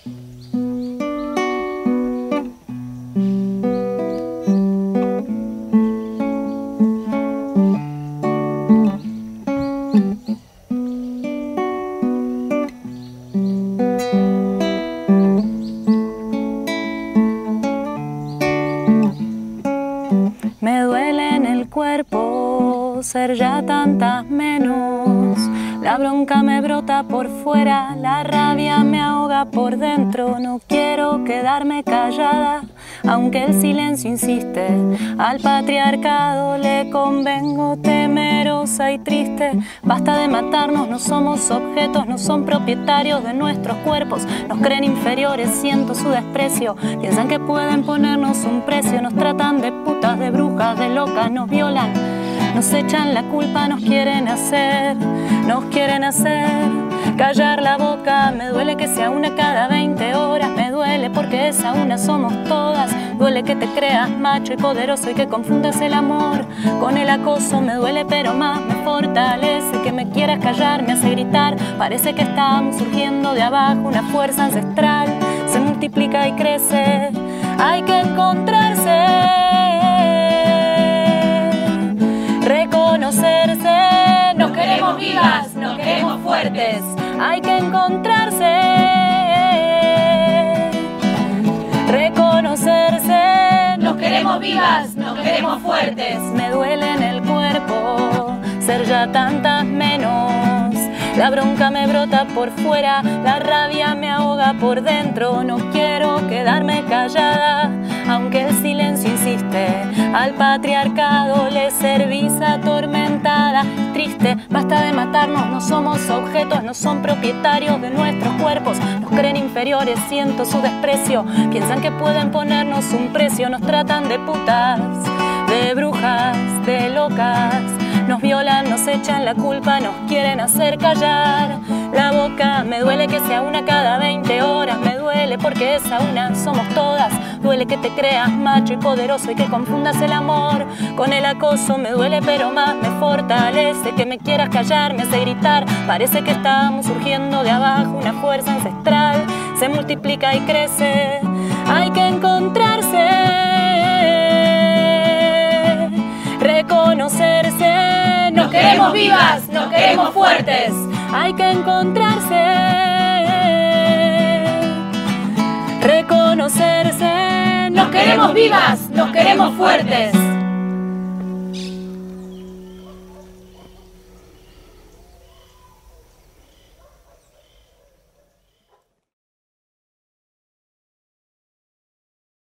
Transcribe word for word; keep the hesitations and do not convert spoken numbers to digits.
Me duele en el cuerpo ser ya tantas menos. La bronca me brota por fuera, la rabia me ahoga por dentro. No quiero quedarme callada, aunque el silencio insiste. Al patriarcado le convengo temerosa y triste. Basta de matarnos, no somos objetos, no son propietarios de nuestros cuerpos. Nos creen inferiores, siento su desprecio. Piensan que pueden ponernos un precio. Nos tratan de putas, de brujas, de locas, nos violan. Nos echan la culpa, nos quieren hacer, nos quieren hacer callar la boca. Me duele que sea una cada veinte horas, me duele porque esa una somos todas. Duele que te creas macho y poderoso y que confundas el amor con el acoso. Me duele pero más me fortalece que me quieras callar, me hace gritar. Parece que estamos surgiendo de abajo, una fuerza ancestral se multiplica y crece. Hay que encontrarse, reconocerse. Nos queremos vivas, nos queremos fuertes. Hay que encontrarse, reconocerse. Nos queremos vivas, nos queremos fuertes. Me duele en el cuerpo ser ya tantas menos. La bronca me brota por fuera, la rabia me ahoga por dentro. No quiero quedarme callada, aunque el silencio insiste. Al patriarcado le servís atormentada, triste. Basta de matarnos, no somos objetos, no son propietarios de nuestros cuerpos. Nos creen inferiores, siento su desprecio. Piensan que pueden ponernos un precio. Nos tratan de putas, de brujas, de locas. Nos violan, nos echan la culpa, nos quieren hacer callar la boca. Me duele que sea una cada veinte horas, me duele porque esa una somos todas. Duele que te creas macho y poderoso y que confundas el amor con el acoso. Me duele pero más me fortalece que me quieras callar, me hace gritar. Parece que estamos surgiendo de abajo, una fuerza ancestral se multiplica y crece. Hay que encontrarse, reconocerse. Nos queremos vivas, nos queremos fuertes. Hay que encontrarse, reconocerse. Nos queremos vivas, nos queremos fuertes.